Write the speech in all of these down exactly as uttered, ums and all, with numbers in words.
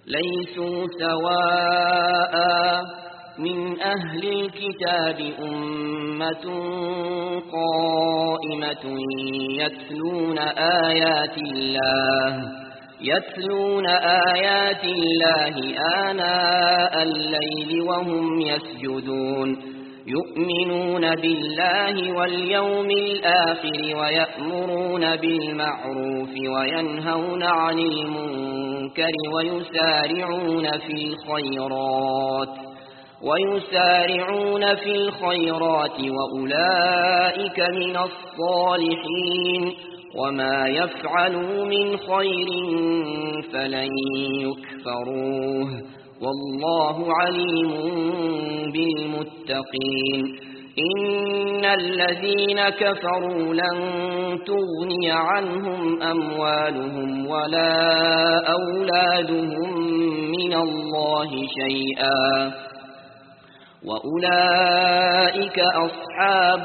ليسوا سواء من أهل الكتاب أمة قائمة يتلون آيات الله يتلون آيات الله آناء الليل وهم يسجدون يؤمنون بالله واليوم الآخر ويأمرون بالمعروف وينهون عن المنكر ويسارعون في الخيرات ويسارعون في الخيرات وأولئك من الصالحين وما يفعلوا من خير فلن يكفروه والله عليم بالمتقين إن الذين كفروا لن تغني عنهم أموالهم ولا أولادهم من الله شيئا وأولئك أصحاب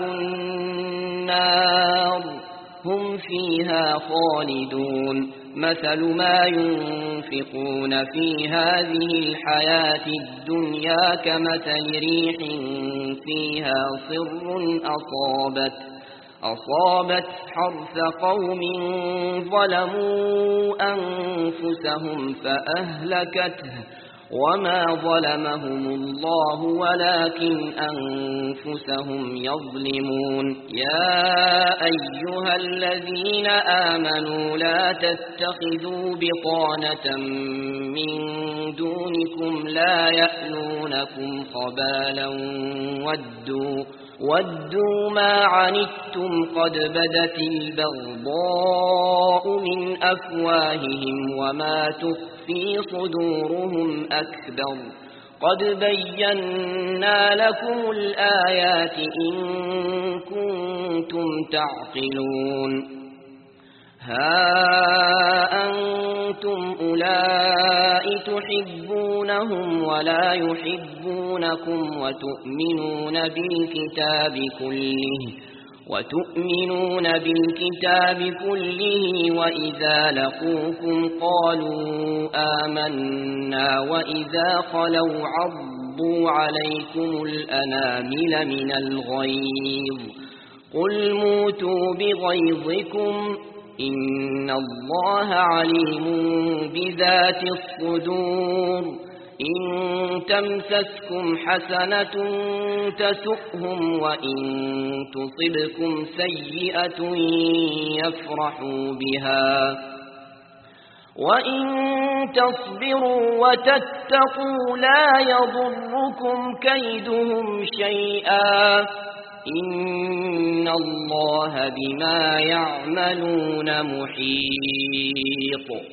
النار هم فيها خالدون مثل ما ينفقون في هذه الحياة الدنيا كمثل ريح فيها صر أصابت أصابت حرث قوم ظلموا أنفسهم فأهلكته وما ظلمهم الله ولكن أنفسهم يظلمون يا أيها الذين آمنوا لا تتخذوا بطانة من دونكم لا يألونكم خبالا ودوا ودوا ما عنتم قد بدت البغضاء من أفواههم وما تخفي صدورهم أكبر قد بينا لكم الآيات إن كنتم تعقلون ها أنتم أولئك تحبونهم ولا يحبونكم وتؤمنون بالكتاب كله وتؤمنون بالكتاب كله وإذا لقوكم قالوا آمنا وإذا خلوا عضوا عليكم الأنامل من الغيظ قل موتوا بغيظكم إن الله عليم بذات الصدور إن تمسسكم حسنة تسؤهم وإن تصبكم سيئة يفرحوا بها وإن تصبروا وتتقوا لا يضركم كيدهم شيئا إن الله بما يعملون محيط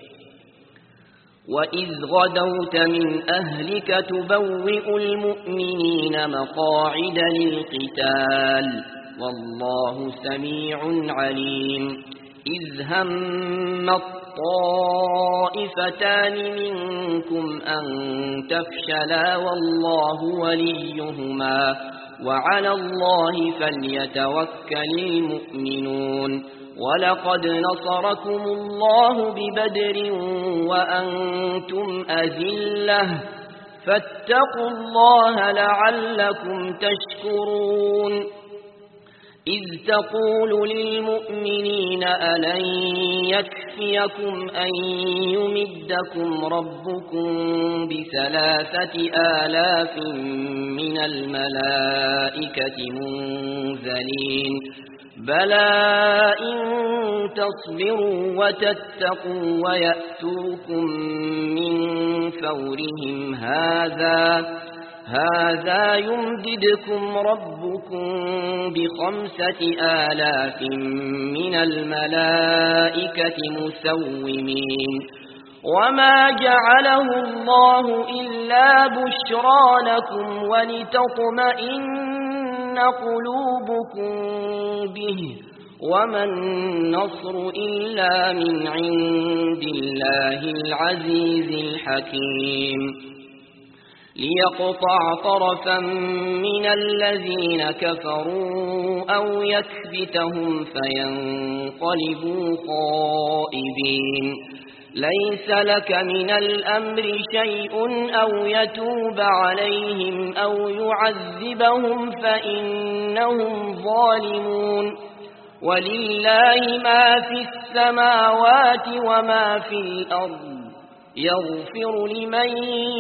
وإذ غدوت من أهلك تبوئ المؤمنين مقاعد للقتال والله سميع عليم إذ هم الطائفتان منكم أن تفشلا والله وليهما وعلى الله فليتوكل المؤمنون ولقد نصركم الله ببدر وأنتم أذلة فاتقوا الله لعلكم تشكرون إذ تقول للمؤمنين ألن يكفيكم أن يمدكم ربكم بثلاثة آلاف من الملائكة منزلين بلى إن تصبروا وتتقوا ويأتوكم من فورهم هذا هذا يمددكم ربكم بخمسة آلاف من الملائكة مسومين وما جعله الله إلا بشرى لكم ولتطمئن قلوبكم به وما النصر إلا من عند الله العزيز الحكيم ليقطع طرفا من الذين كفروا أو يكبتهم فينقلبوا خائبين ليس لك من الأمر شيء أو يتوب عليهم أو يعذبهم فإنهم ظالمون ولله ما في السماوات وما في الأرض يغفر لمن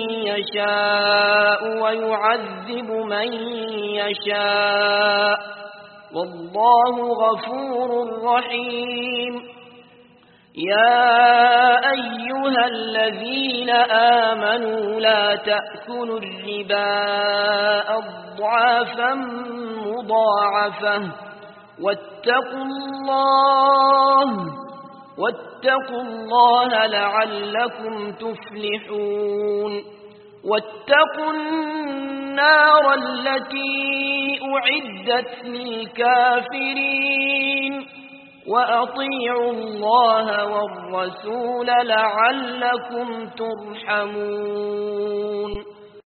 يشاء ويعذب من يشاء والله غفور رحيم يا أيها الذين آمنوا لا تأكلوا الربا أضعافا مضاعفة واتقوا الله واتقوا الله لعلكم تفلحون واتقوا النار التي أعدت للكافرين وأطيعوا الله والرسول لعلكم ترحمون